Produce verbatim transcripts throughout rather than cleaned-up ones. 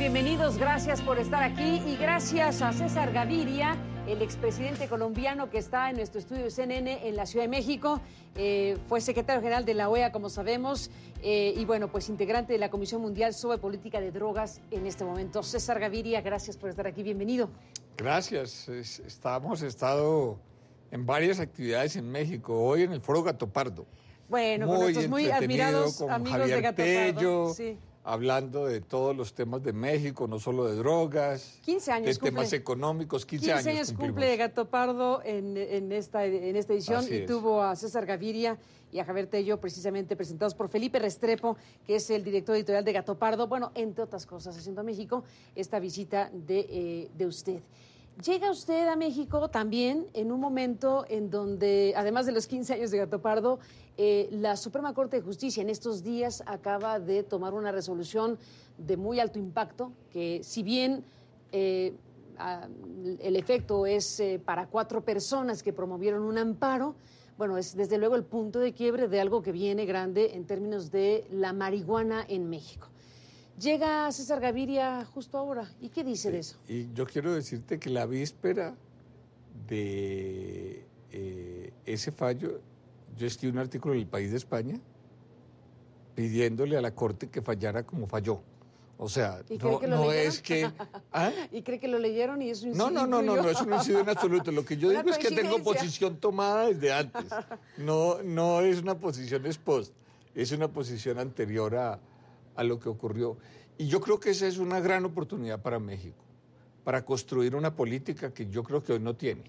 bienvenidos, gracias por estar aquí y gracias a César Gaviria, el expresidente colombiano que está en nuestro estudio de C N N en la Ciudad de México. Eh, fue secretario general de la O E A, como sabemos, eh, y bueno, pues integrante de la Comisión Mundial sobre Política de Drogas en este momento. César Gaviria, gracias por estar aquí, bienvenido. Gracias, estamos estado en varias actividades en México, hoy en el Foro Gatopardo. Bueno, muy con nuestros muy admirados con amigos Javier de Gatopardo. Tello, sí. Hablando de todos los temas de México, no solo de drogas, quince años de cumple, temas económicos, quince, quince años, años cumple Gatopardo en, en, esta, en esta edición. Así y es. Tuvo a César Gaviria y a Javier Tello, precisamente presentados por Felipe Restrepo, que es el director editorial de Gatopardo, bueno, entre otras cosas, haciendo a México esta visita de, eh, de usted. Llega usted a México también en un momento en donde, además de los quince años de Gatopardo, eh, la Suprema Corte de Justicia en estos días acaba de tomar una resolución de muy alto impacto, que si bien eh, a, el efecto es eh, para cuatro personas que promovieron un amparo, bueno, es desde luego el punto de quiebre de algo que viene grande en términos de la marihuana en México. Llega César Gaviria justo ahora. ¿Y qué dice de eso? Y yo quiero decirte que la víspera de eh, ese fallo, yo escribí un artículo en El País de España pidiéndole a la Corte que fallara como falló. O sea, no, no es que... ¿Ah? ¿Y cree que lo leyeron y eso no, no, no, no, no, eso no ha sido en absoluto. Lo que yo digo es que tengo posición tomada desde antes. No, no es una posición ex post, es una posición anterior a... a lo que ocurrió. Y yo creo que esa es una gran oportunidad para México, para construir una política que yo creo que hoy no tiene.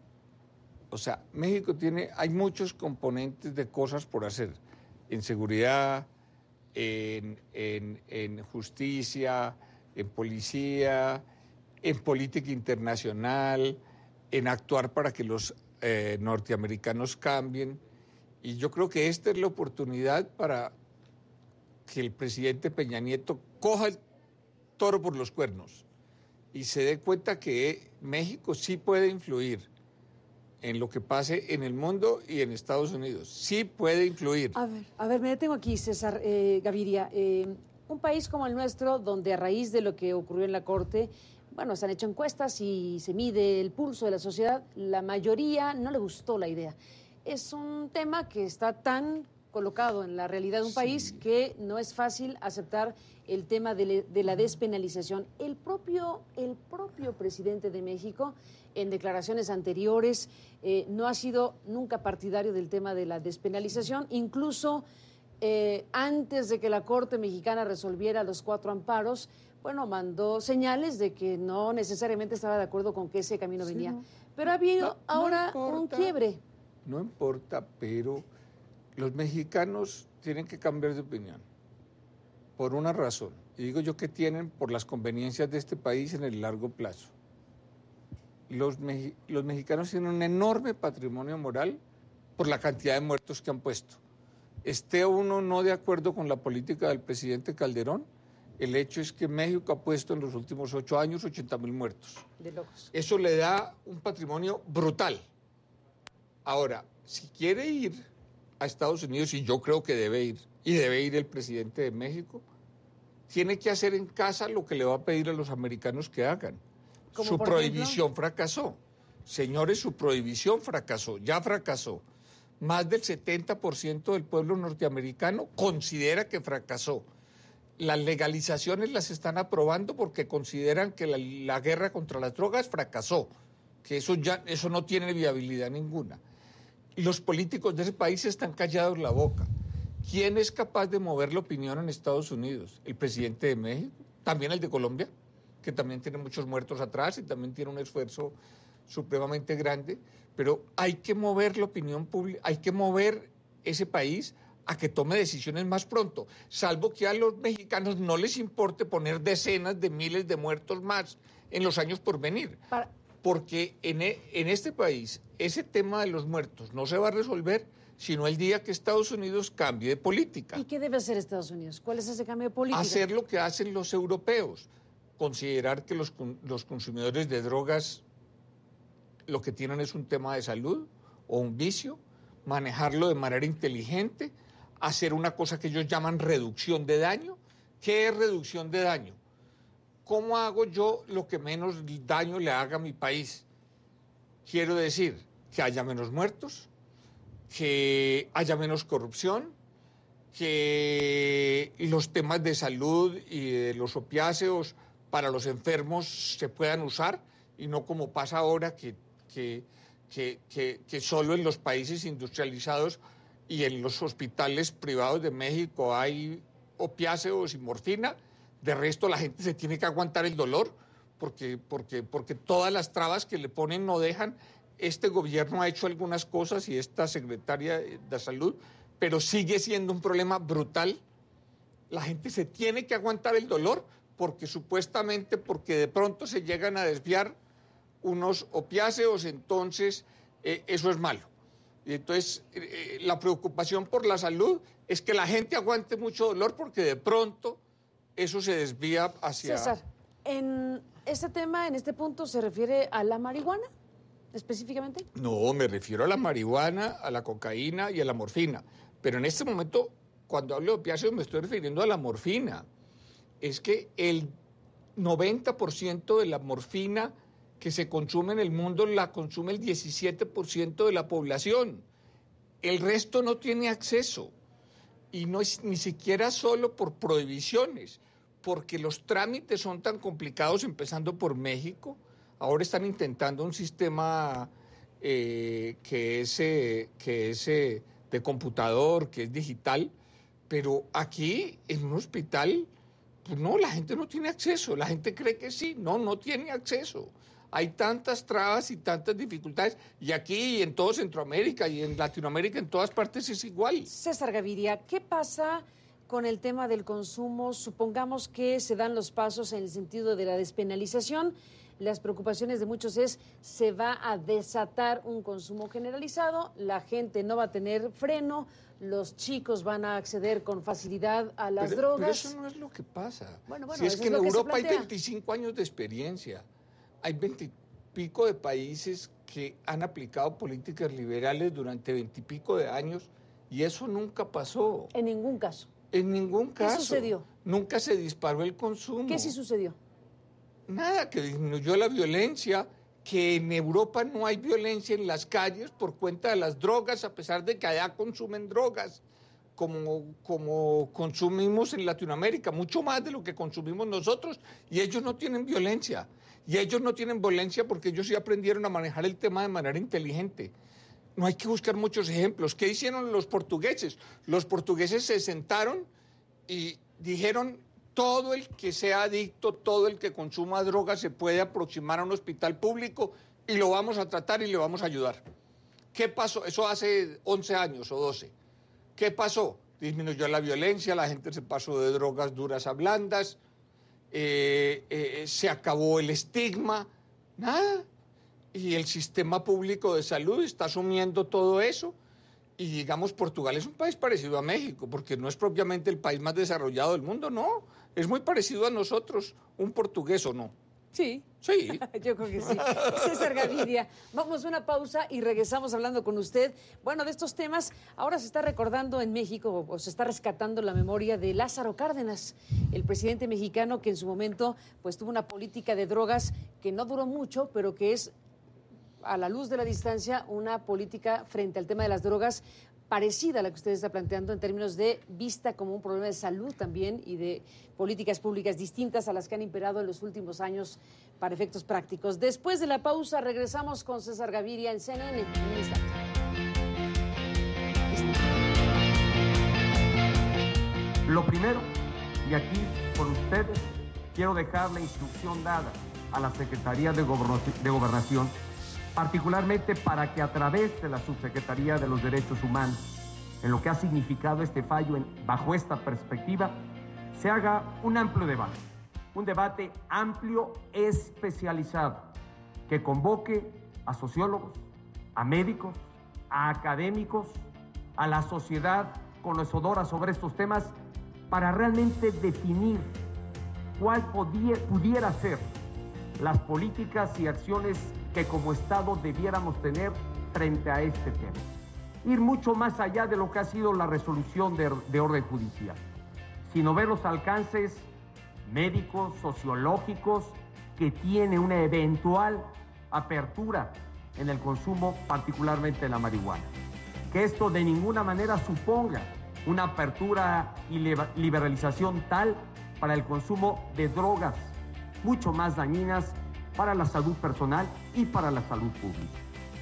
O sea, México tiene, hay muchos componentes de cosas por hacer, en seguridad, en, en, en justicia, en policía, en política internacional, en actuar para que los eh, norteamericanos cambien. Y yo creo que esta es la oportunidad para que el presidente Peña Nieto coja el toro por los cuernos y se dé cuenta que México sí puede influir en lo que pase en el mundo y en Estados Unidos. Sí puede influir. A ver, a ver, me detengo aquí, César eh, Gaviria. Eh, un país como el nuestro, donde a raíz de lo que ocurrió en la Corte, bueno, se han hecho encuestas y se mide el pulso de la sociedad, la mayoría no le gustó la idea. Es un tema que está tan colocado en la realidad de un sí. país que no es fácil aceptar el tema de, le, de la despenalización. El propio, el propio presidente de México, en declaraciones anteriores, eh, no ha sido nunca partidario del tema de la despenalización, incluso eh, antes de que la Corte Mexicana resolviera los cuatro amparos, bueno, mandó señales de que no necesariamente estaba de acuerdo con que ese camino sí, venía. No. Pero ha habido no, ahora no importa, un quiebre. No importa, pero los mexicanos tienen que cambiar de opinión por una razón. Y digo yo que tienen por las conveniencias de este país en el largo plazo. Los, me los mexicanos tienen un enorme patrimonio moral por la cantidad de muertos que han puesto. Esté uno no de acuerdo con la política del presidente Calderón, el hecho es que México ha puesto en los últimos ocho años ochenta mil muertos. De locos. Eso le da un patrimonio brutal. Ahora, si quiere ir a Estados Unidos, y yo creo que debe ir, y debe ir el presidente de México, tiene que hacer en casa lo que le va a pedir a los americanos que hagan. Su prohibición ejemplo? fracasó. Señores, su prohibición fracasó, ya fracasó. Más del setenta por ciento del pueblo norteamericano considera que fracasó. Las legalizaciones las están aprobando porque consideran que la, la guerra contra las drogas fracasó, que eso, ya, eso no tiene viabilidad ninguna. Los políticos de ese país están callados la boca. ¿Quién es capaz de mover la opinión en Estados Unidos? El presidente de México, también el de Colombia, que también tiene muchos muertos atrás y también tiene un esfuerzo supremamente grande, pero hay que mover la opinión pública, hay que mover ese país a que tome decisiones más pronto, salvo que a los mexicanos no les importe poner decenas de miles de muertos más en los años por venir. Para... Porque en, en este país ese tema de los muertos no se va a resolver sino el día que Estados Unidos cambie de política. ¿Y qué debe hacer Estados Unidos? ¿Cuál es ese cambio de política? Hacer lo que hacen los europeos, considerar que los, los consumidores de drogas lo que tienen es un tema de salud o un vicio, manejarlo de manera inteligente, hacer una cosa que ellos llaman reducción de daño. ¿Qué es reducción de daño? ¿cómo hago yo lo que menos daño le haga a mi país? Quiero decir, que haya menos muertos, que haya menos corrupción, que los temas de salud y de los opiáceos para los enfermos se puedan usar y no como pasa ahora que, que, que, que, que solo en los países industrializados y en los hospitales privados de México hay opiáceos y morfina. De resto la gente se tiene que aguantar el dolor porque, porque, porque todas las trabas que le ponen no dejan. Este gobierno ha hecho algunas cosas y esta secretaria de Salud, pero sigue siendo un problema brutal. La gente se tiene que aguantar el dolor porque supuestamente, porque de pronto se llegan a desviar unos opiáceos, entonces eh, eso es malo. Y entonces eh, la preocupación por la salud es que la gente aguante mucho dolor porque de pronto eso se desvía hacia... César, en este tema, en este punto, ¿se refiere a la marihuana específicamente? No, me refiero a la marihuana, a la cocaína y a la morfina. Pero en este momento, cuando hablo de opiáceos, me estoy refiriendo a la morfina. Es que el noventa por ciento de la morfina que se consume en el mundo la consume el diecisiete por ciento de la población. El resto no tiene acceso. Y no es ni siquiera solo por prohibiciones, porque los trámites son tan complicados, empezando por México. Ahora están intentando un sistema eh, que es, eh, que es eh, de computador, que es digital, pero aquí en un hospital, pues no, la gente no tiene acceso, la gente cree que sí, no, no tiene acceso. Hay tantas trabas y tantas dificultades, y aquí y en todo Centroamérica y en Latinoamérica, en todas partes es igual. César Gaviria, ¿qué pasa con el tema del consumo? Supongamos que se dan los pasos en el sentido de la despenalización. Las preocupaciones de muchos es, se va a desatar un consumo generalizado, la gente no va a tener freno, los chicos van a acceder con facilidad a las pero, drogas. Pero eso no es lo que pasa. Bueno, bueno, si es que en es Europa hay veinticinco años de experiencia, hay veintipico de países que han aplicado políticas liberales durante veintipico de años y eso nunca pasó. En ningún caso. En ningún caso. ¿Qué sucedió? Nunca se disparó el consumo. ¿Qué sí sucedió? Nada, que disminuyó la violencia, que en Europa no hay violencia en las calles por cuenta de las drogas, a pesar de que allá consumen drogas, como, como consumimos en Latinoamérica, mucho más de lo que consumimos nosotros, y ellos no tienen violencia. Y ellos no tienen violencia porque ellos sí aprendieron a manejar el tema de manera inteligente. No hay que buscar muchos ejemplos. ¿Qué hicieron los portugueses? Los portugueses se sentaron y dijeron: todo el que sea adicto, todo el que consuma droga se puede aproximar a un hospital público y lo vamos a tratar y le vamos a ayudar. ¿Qué pasó? Eso hace once años o doce. ¿Qué pasó? Disminuyó la violencia, la gente se pasó de drogas duras a blandas, eh, eh, se acabó el estigma, nada. Y el sistema público de salud está asumiendo todo eso. Y digamos, Portugal es un país parecido a México, porque no es propiamente el país más desarrollado del mundo, no. Es muy parecido a nosotros, un portugués o no. Sí. Sí. Yo creo que sí. César Gaviria, vamos a una pausa y regresamos hablando con usted. Bueno, de estos temas, ahora se está recordando en México, o se está rescatando la memoria de Lázaro Cárdenas, el presidente mexicano que en su momento pues tuvo una política de drogas que no duró mucho, pero que es, a la luz de la distancia, una política frente al tema de las drogas parecida a la que usted está planteando en términos de vista como un problema de salud también y de políticas públicas distintas a las que han imperado en los últimos años para efectos prácticos. Después de la pausa regresamos con César Gaviria en C N N. En un instante. Lo primero, y aquí con ustedes, quiero dejar la instrucción dada a la Secretaría de Gobernación, particularmente para que a través de la Subsecretaría de los Derechos Humanos, en lo que ha significado este fallo en, bajo esta perspectiva, se haga un amplio debate, un debate amplio especializado, que convoque a sociólogos, a médicos, a académicos, a la sociedad conocedora sobre estos temas, para realmente definir cuál podía, pudiera ser las políticas y acciones que como Estado debiéramos tener frente a este tema. Ir mucho más allá de lo que ha sido la resolución de, de orden judicial, sino ver los alcances médicos, sociológicos, que tiene una eventual apertura en el consumo, particularmente de la marihuana. Que esto de ninguna manera suponga una apertura y liberalización tal para el consumo de drogas mucho más dañinas para la salud personal y para la salud pública.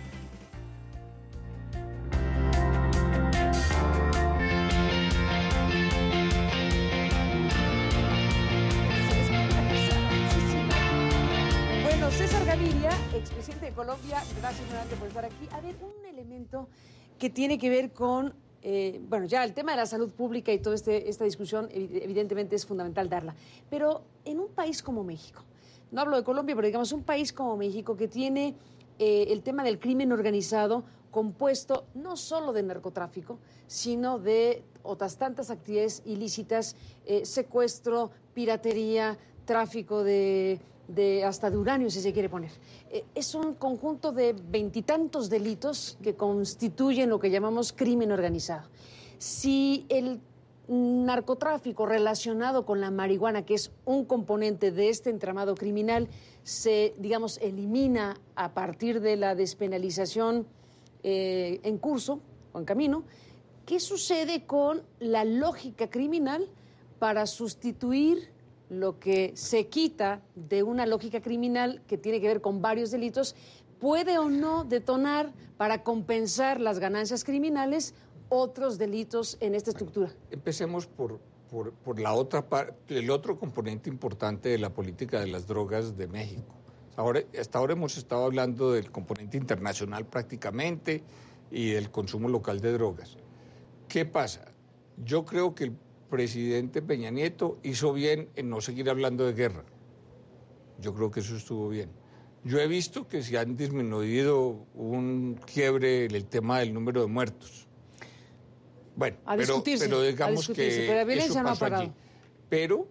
César Gaviria, expresidente de Colombia, gracias nuevamente por estar aquí. A ver, un elemento que tiene que ver con, eh, bueno, ya el tema de la salud pública y toda este, esta discusión, evidentemente es fundamental darla, pero en un país como México, no hablo de Colombia, pero digamos un país como México que tiene eh, el tema del crimen organizado compuesto no solo de narcotráfico, sino de otras tantas actividades ilícitas, eh, secuestro, piratería, tráfico de... de hasta de uranio, si se quiere poner. Eh, es un conjunto de veintitantos delitos que constituyen lo que llamamos crimen organizado. Si el narcotráfico relacionado con la marihuana, que es un componente de este entramado criminal, se, digamos, elimina a partir de la despenalización eh, en curso o en camino, ¿qué sucede con la lógica criminal para sustituir lo que se quita de una lógica criminal que tiene que ver con varios delitos? ¿Puede o no detonar para compensar las ganancias criminales otros delitos en esta estructura? Bueno, empecemos por, por, por la otra parte, el otro componente importante de la política de las drogas de México. Ahora, hasta ahora hemos estado hablando del componente internacional prácticamente y del consumo local de drogas. ¿Qué pasa? Yo creo que el presidente Peña Nieto hizo bien en no seguir hablando de guerra. Yo creo que eso estuvo bien. Yo he visto que se han disminuido un quiebre en el tema del número de muertos. Bueno, a pero, pero digamos a que pero la violencia eso no ha pasó parado. allí. Pero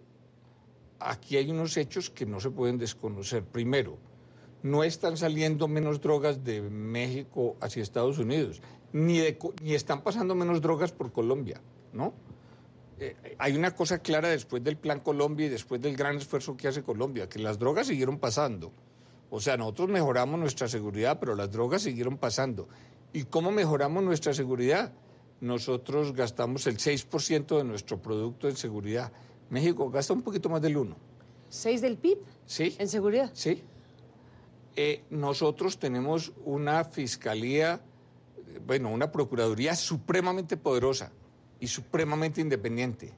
aquí hay unos hechos que no se pueden desconocer. Primero, no están saliendo menos drogas de México hacia Estados Unidos, ni, de, ni están pasando menos drogas por Colombia, ¿no? Eh, hay una cosa clara después del Plan Colombia y después del gran esfuerzo que hace Colombia, que las drogas siguieron pasando. O sea, nosotros mejoramos nuestra seguridad, pero las drogas siguieron pasando. ¿Y cómo mejoramos nuestra seguridad? Nosotros gastamos el seis por ciento de nuestro producto en seguridad. México gasta un poquito más del uno. ¿seis del P I B? Sí. ¿En seguridad? Sí. Eh, nosotros tenemos una fiscalía, bueno, una procuraduría supremamente poderosa y supremamente independiente.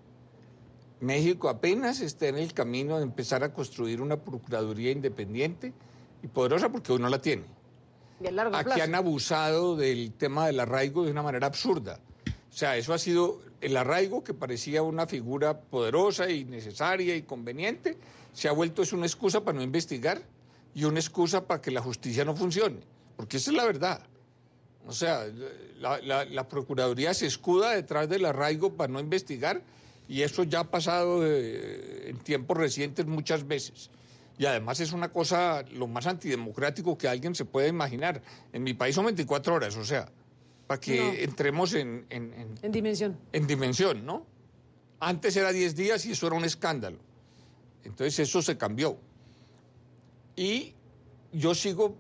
México apenas está en el camino de empezar a construir una procuraduría independiente y poderosa porque hoy no la tiene. Y a largo Aquí plazo. han abusado del tema del arraigo de una manera absurda. O sea, eso ha sido el arraigo, que parecía una figura poderosa y necesaria y conveniente, se ha vuelto es una excusa para no investigar y una excusa para que la justicia no funcione, porque esa es la verdad. O sea, la, la, la Procuraduría se escuda detrás del arraigo para no investigar y eso ya ha pasado eh, en tiempos recientes muchas veces. Y además es una cosa lo más antidemocrático que alguien se puede imaginar. En mi país son veinticuatro horas, o sea, para que no. entremos en, en, en... En dimensión. En dimensión, ¿no? Antes era diez días y eso era un escándalo. Entonces eso se cambió. Y yo sigo...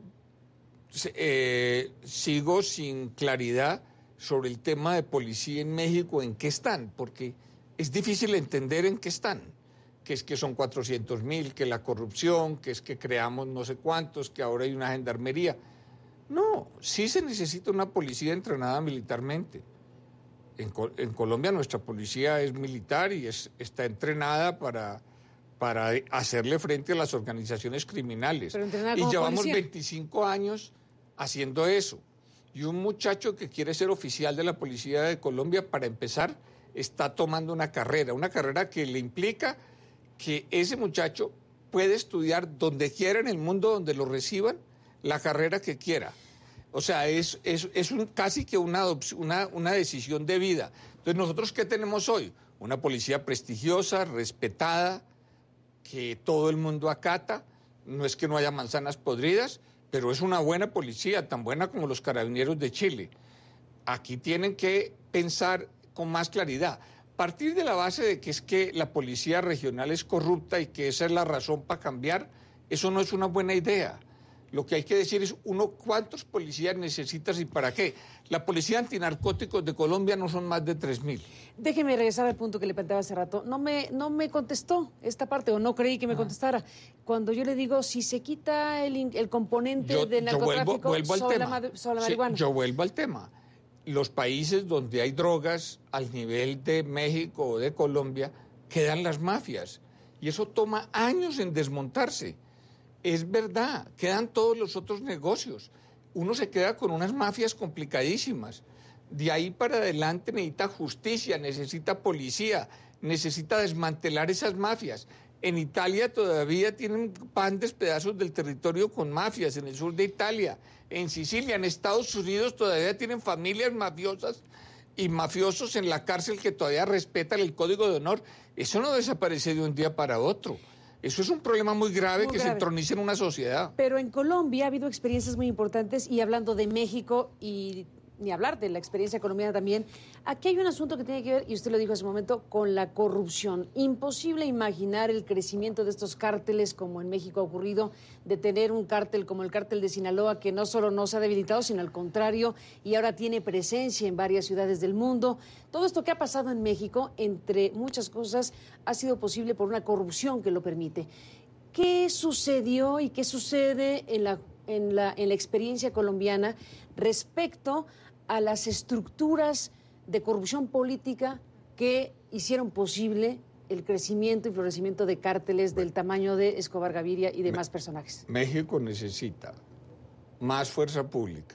Eh, sigo sin claridad sobre el tema de policía en México, en qué están, porque es difícil entender en qué están, que es que son cuatrocientos mil, que la corrupción, que es que creamos no sé cuántos, que ahora hay una gendarmería. No, sí se necesita una policía entrenada militarmente. En, en Colombia nuestra policía es militar y es, está entrenada para... para hacerle frente a las organizaciones criminales. Y llevamos policía. veinticinco años haciendo eso. Y un muchacho que quiere ser oficial de la Policía de Colombia, para empezar, está tomando una carrera, una carrera que le implica que ese muchacho puede estudiar donde quiera en el mundo, donde lo reciban, la carrera que quiera. O sea, es, es, es un, casi que una, una, una decisión de vida. Entonces, ¿nosotros qué tenemos hoy? Una policía prestigiosa, respetada, que todo el mundo acata. No es que no haya manzanas podridas, pero es una buena policía, tan buena como los carabineros de Chile. Aquí tienen que pensar con más claridad. Partir de la base de que es que la policía regional es corrupta y que esa es la razón para cambiar, eso no es una buena idea. Lo que hay que decir es, uno, ¿cuántos policías necesitas y para qué? La policía antinarcóticos de Colombia no son más de tres mil. Déjeme regresar al punto que le planteaba hace rato. No me, no me contestó esta parte, o no creí que me ah. contestara. Cuando yo le digo, si se quita el, el componente yo, del narcotráfico, yo vuelvo, vuelvo sobre, al la, tema. sobre la sí, marihuana. Yo vuelvo al tema. Los países donde hay drogas al nivel de México o de Colombia, quedan las mafias. Y eso toma años en desmontarse. Es verdad, quedan todos los otros negocios. Uno se queda con unas mafias complicadísimas. De ahí para adelante necesita justicia, necesita policía, necesita desmantelar esas mafias. En Italia todavía tienen grandes pedazos del territorio con mafias, en el sur de Italia, en Sicilia, en Estados Unidos todavía tienen familias mafiosas y mafiosos en la cárcel que todavía respetan el código de honor. Eso no desaparece de un día para otro. Eso es un problema muy grave muy que grave. se entroniza en una sociedad. Pero en Colombia ha habido experiencias muy importantes, y hablando de México y ni hablar de la experiencia colombiana también, aquí hay un asunto que tiene que ver, y usted lo dijo hace un momento, con la corrupción. Imposible imaginar el crecimiento de estos cárteles como en México ha ocurrido, de tener un cártel como el cártel de Sinaloa, que no solo no se ha debilitado, sino al contrario, y ahora tiene presencia en varias ciudades del mundo. Todo esto que ha pasado en México, entre muchas cosas, ha sido posible por una corrupción que lo permite. ¿Qué sucedió y qué sucede en la, en la, en la experiencia colombiana respecto a las estructuras de corrupción política que hicieron posible el crecimiento y florecimiento de cárteles del tamaño de Escobar Gaviria y demás personajes? México necesita más fuerza pública.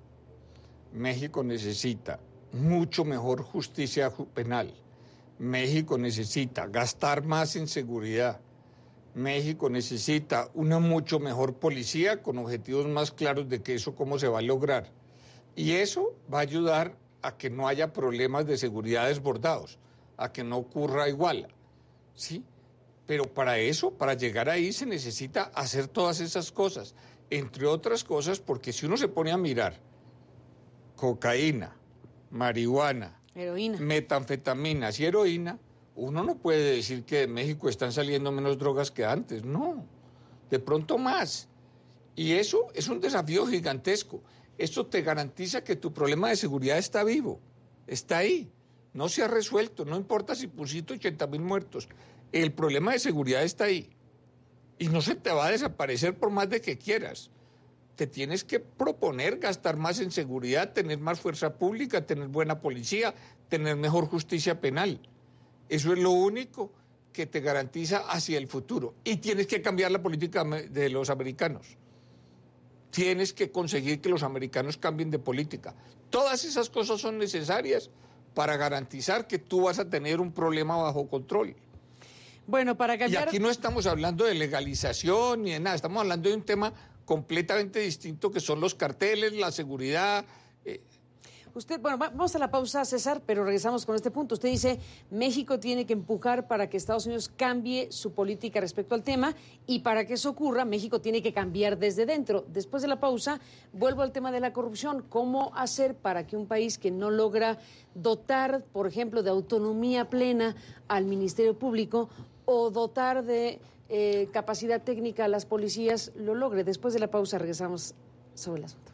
México necesita mucho mejor justicia penal. México necesita gastar más en seguridad. México necesita una mucho mejor policía con objetivos más claros de que eso cómo se va a lograr. Y eso va a ayudar a que no haya problemas de seguridad desbordados, a que no ocurra igual, ¿sí? Pero para eso, para llegar ahí, se necesita hacer todas esas cosas, entre otras cosas, porque si uno se pone a mirar cocaína, marihuana, heroína, metanfetaminas y heroína, uno no puede decir que de México están saliendo menos drogas que antes, no, de pronto más. Y eso es un desafío gigantesco. Esto te garantiza que tu problema de seguridad está vivo, está ahí, no se ha resuelto, no importa si pusiste ochenta mil muertos, el problema de seguridad está ahí y no se te va a desaparecer por más de que quieras. Te tienes que proponer gastar más en seguridad, tener más fuerza pública, tener buena policía, tener mejor justicia penal. Eso es lo único que te garantiza hacia el futuro. Y tienes que cambiar la política de los americanos. Tienes que conseguir que los americanos cambien de política. Todas esas cosas son necesarias para garantizar que tú vas a tener un problema bajo control. Bueno, para cambiar... Y aquí no estamos hablando de legalización ni de nada, estamos hablando de un tema completamente distinto que son los carteles, la seguridad... Eh, Usted, bueno, vamos a la pausa, César, pero regresamos con este punto. Usted dice, México tiene que empujar para que Estados Unidos cambie su política respecto al tema, y para que eso ocurra, México tiene que cambiar desde dentro. Después de la pausa, vuelvo al tema de la corrupción. ¿Cómo hacer para que un país que no logra dotar, por ejemplo, de autonomía plena al Ministerio Público o dotar de eh, capacidad técnica a las policías lo logre? Después de la pausa regresamos sobre el asunto.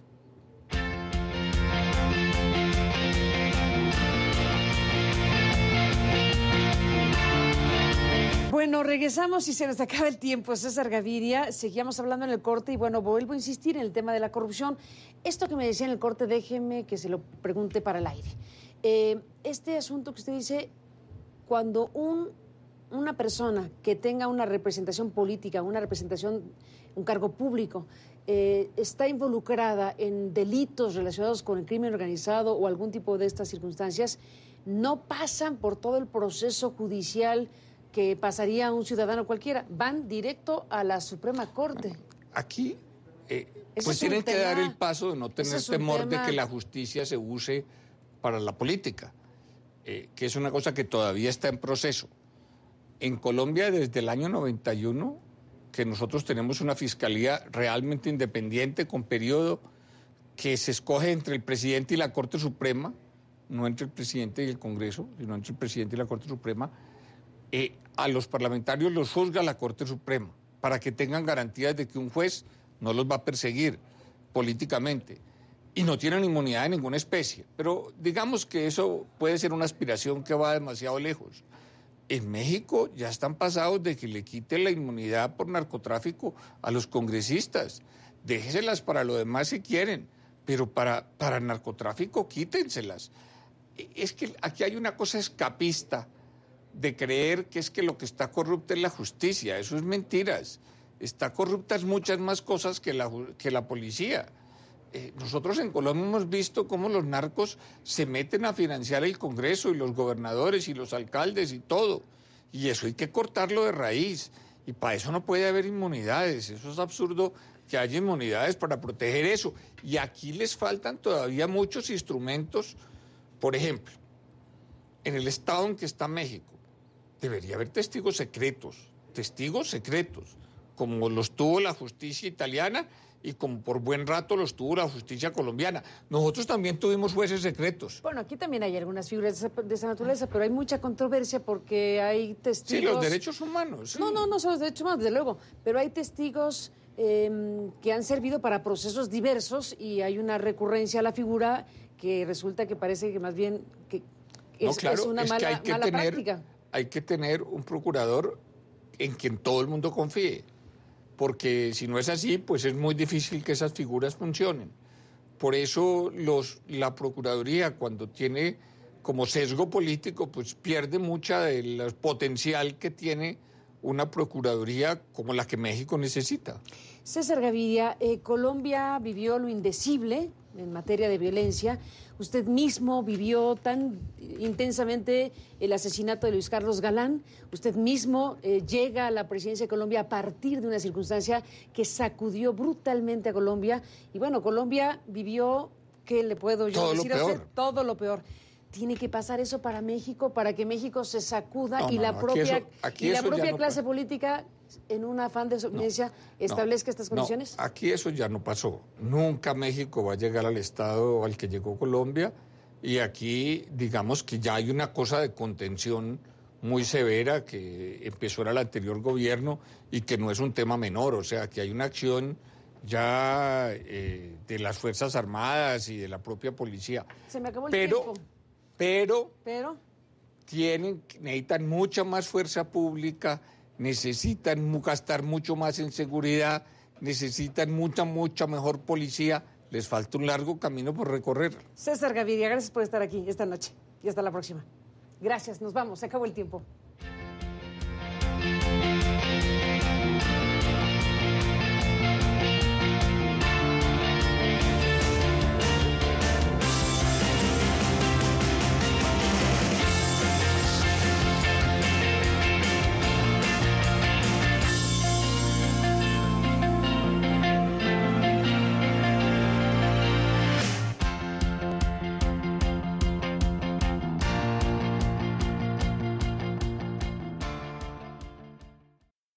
Bueno, regresamos y se nos acaba el tiempo. César Gaviria, seguíamos hablando en el corte y bueno, vuelvo a insistir en el tema de la corrupción. Esto que me decía en el corte, déjeme que se lo pregunte para el aire. Eh, este asunto que usted dice, cuando un, una persona que tenga una representación política, una representación, un cargo público, eh, está involucrada en delitos relacionados con el crimen organizado o algún tipo de estas circunstancias, no pasan por todo el proceso judicial que pasaría un ciudadano cualquiera, van directo a la Suprema Corte. Aquí, eh, pues tienen que dar el paso de no tener temor de que la justicia se use para la política, eh, que es una cosa que todavía está en proceso. En Colombia, desde el año noventa y uno, que nosotros tenemos una fiscalía realmente independiente, con periodo, que se escoge entre el presidente y la Corte Suprema, no entre el presidente y el Congreso, sino entre el presidente y la Corte Suprema, eh, a los parlamentarios los juzga la Corte Suprema, para que tengan garantías de que un juez no los va a perseguir políticamente. Y no tienen inmunidad de ninguna especie. Pero digamos que eso puede ser una aspiración que va demasiado lejos. En México ya están pasados de que le quiten la inmunidad por narcotráfico a los congresistas. Déjeselas para lo demás si quieren, pero para, para narcotráfico quítenselas. Es que aquí hay una cosa escapista de creer que es que lo que está corrupta es la justicia. Eso es mentiras. Está corruptas muchas más cosas que la, que la policía. Eh, nosotros en Colombia hemos visto cómo los narcos se meten a financiar el Congreso y los gobernadores y los alcaldes y todo. Y eso hay que cortarlo de raíz. Y para eso no puede haber inmunidades. Eso es absurdo que haya inmunidades para proteger eso. Y aquí les faltan todavía muchos instrumentos. Por ejemplo, en el estado en que está México, debería haber testigos secretos, testigos secretos, como los tuvo la justicia italiana y como por buen rato los tuvo la justicia colombiana. Nosotros también tuvimos jueces secretos. Bueno, aquí también hay algunas figuras de esa, de esa naturaleza, pero hay mucha controversia porque hay testigos... Sí, los derechos humanos. Sí. No, no, no son los derechos humanos, desde luego, pero hay testigos eh, que han servido para procesos diversos y hay una recurrencia a la figura que resulta que parece que más bien que es, no, claro, es una es mala, que hay que mala tener, práctica. Hay que tener un procurador en quien todo el mundo confíe, porque si no es así, pues es muy difícil que esas figuras funcionen. Por eso los, la Procuraduría, cuando tiene como sesgo político, pues pierde mucha del potencial que tiene una Procuraduría como la que México necesita. César Gaviria, eh, Colombia vivió lo indecible en materia de violencia. Usted mismo vivió tan intensamente el asesinato de Luis Carlos Galán. Usted mismo eh, llega a la presidencia de Colombia a partir de una circunstancia que sacudió brutalmente a Colombia. Y bueno, Colombia vivió, ¿qué le puedo yo todo decir lo a peor. usted? Todo lo peor. ¿Tiene que pasar eso para México, para que México se sacuda no, y no, la no, propia, aquí eso, aquí y la eso propia no clase pasa. política, en un afán de sobrevivencia, no, establezca no, estas condiciones? No, aquí eso ya no pasó. Nunca México va a llegar al estado al que llegó Colombia y aquí digamos que ya hay una cosa de contención muy severa que empezó en el anterior gobierno y que no es un tema menor, o sea que hay una acción ya eh, de las Fuerzas Armadas y de la propia policía. Se me acabó el pero, tiempo. Pero, Pero, tienen, necesitan mucha más fuerza pública, necesitan mu- gastar mucho más en seguridad, necesitan mucha, mucha mejor policía. Les falta un largo camino por recorrer. César Gaviria, gracias por estar aquí esta noche y hasta la próxima. Gracias, nos vamos, se acabó el tiempo.